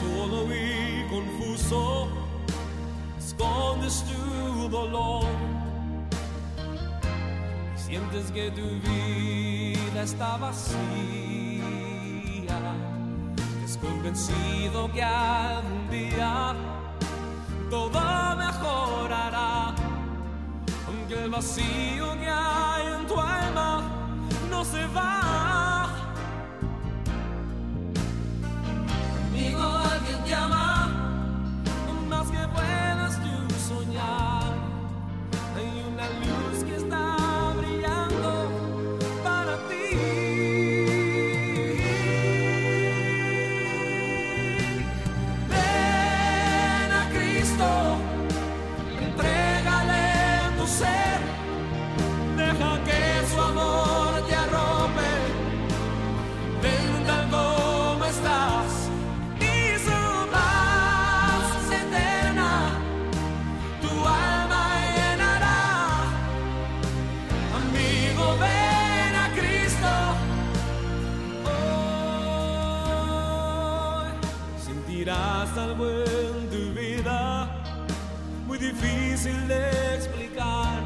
solo y confuso, escondes tu dolor y sientes que tu vida está vacía. Es convencido que algún día todo mejorará, aunque el vacío que hay en tu alma no se va. Amigo, alguien te ama, más que puedas tú soñar. Hay una luz que está brillando para ti. Ven a Cristo, entrégale tu ser, deja que su amor te arrope. Ven tal como estás y su paz eterna tu alma llenará. Amigo, ven a Cristo hoy. Sentirás algo en tu vida muy difícil de explicar.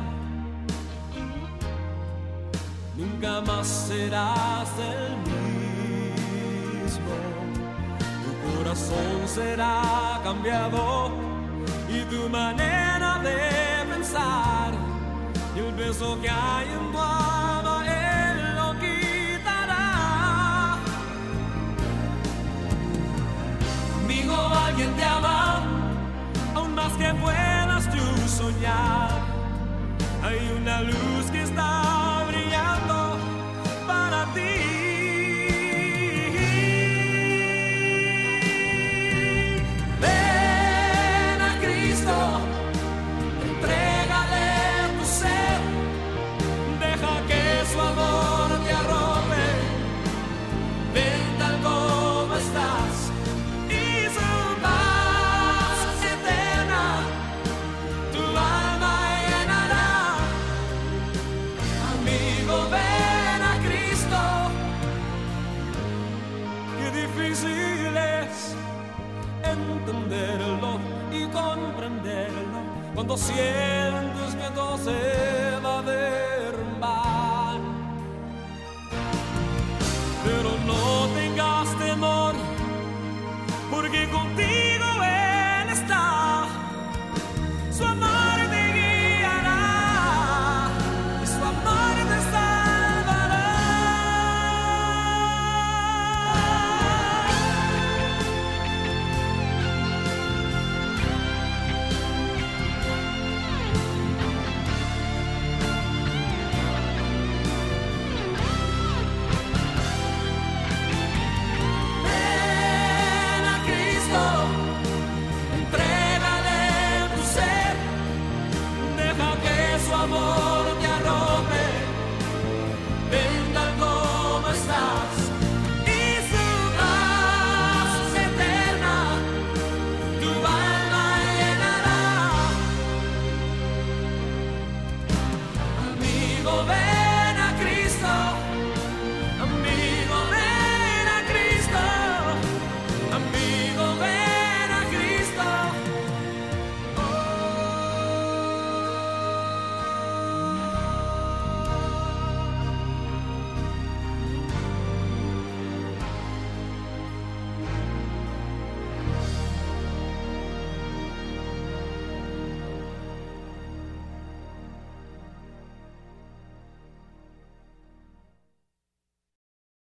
Nunca más serás el mismo. Tu corazón será cambiado y tu manera de pensar, y el peso que hay en tu alma Él lo quitará. Amigo, alguien te ama, aún más que puedas tú soñar. Hay una luz que está brillando para ti. Ven a Cristo, entrégale tu ser, deja que su amor te arrope. Ven tal como estás y su paz eterna tu alma llenará. Amigo, ven a Cristo. Qué difícil es entenderlo y comprenderlo cuando sientes que todo se va a derrumbar. Pero no tengas temor, porque contigo